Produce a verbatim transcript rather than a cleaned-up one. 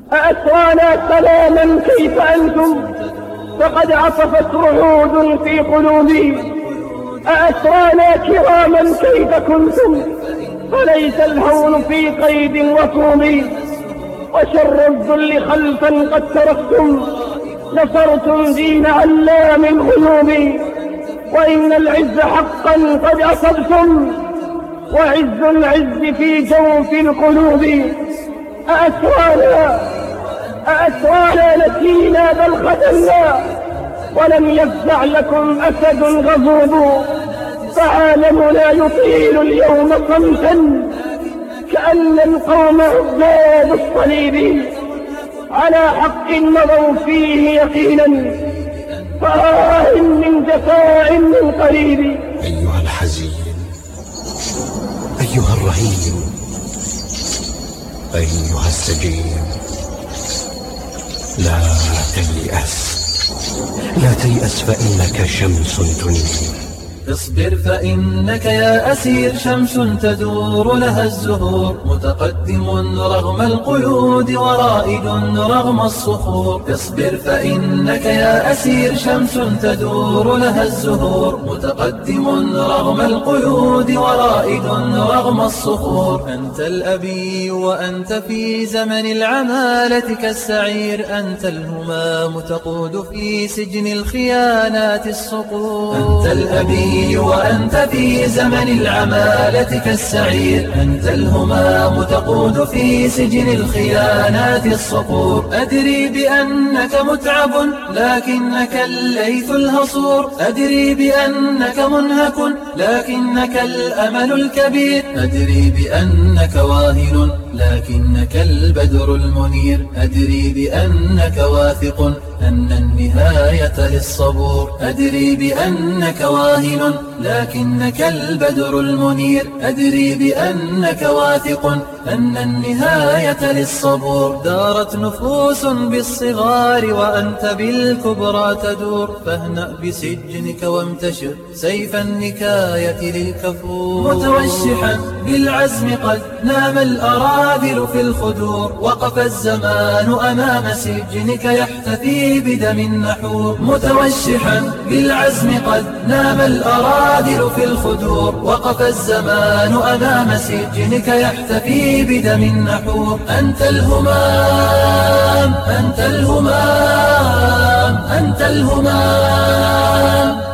أأسرانا سلاما كيف أنتم فقد عصفت رعود في قلوبي. أأسرانا كراما كيف كنتم فليس الهون في قيد وطوب. وشر الذل خلفا قد تركتم نصرتم دين علام الغيوب. وإن العز حقا قد أصبتم وعز العز في جوف القلوب. أأسرانا أأسرانا نسينا بل خذلنا ولم يفزع لكم أسد غضوب. فعالمنا يطيل اليوم صمتا كأن القوم عباد الصليب. على حق مضوا فيه يقينا فآه من جفاء من قريب. أيها الحزين أيها الرهين أيها السجين لا تيأس لا تيأس فإنك شمس تنير. اصبر فإنك يا أسير شمس تدور لها الزهور. متقدم رغم القيود ورائد رغم الصخور. اصبر فإنك يا أسير شمس تدور لها الزهور. متقدم رغم القيود ورائد رغم الصخور. أنت الأبي وأنت في زمن العمالة كالسعير. أنت الهمام تقود في سجن الخيانات الصقور. أنت الأبي وأنت في زمن العمالة كالسعير. أنت الهمام تقود في سجن الخيانات الصقور. أدري بأنك متعب لكنك الليث الهصور. أدري بأنك منهك لكنك الأمل الكبير. أدري بأنك واهن لكنك البدر المنير. أدري بأنك واثق أن النهاية للصبور. أدري بأنك واهن لكنك البدر المنير. أدري بأنك واثق أن النهاية للصبور. دارت نفوس بالصغار وأنت بالكبرى تدور. فاهنأ بسجنك وامتشر سيف النكاية للكفور. متوشحا بالعزم قد نام الأراذل في الخدور. وقف الزمان أمام سجنك يحتفي بدم النحور. متوشحا بالعزم قد نام الأراذل في الخدور. وقف الزمان أمام سجنك يحتفي بدم النحور. أنت الهمام أنت الهمام أنت الهمام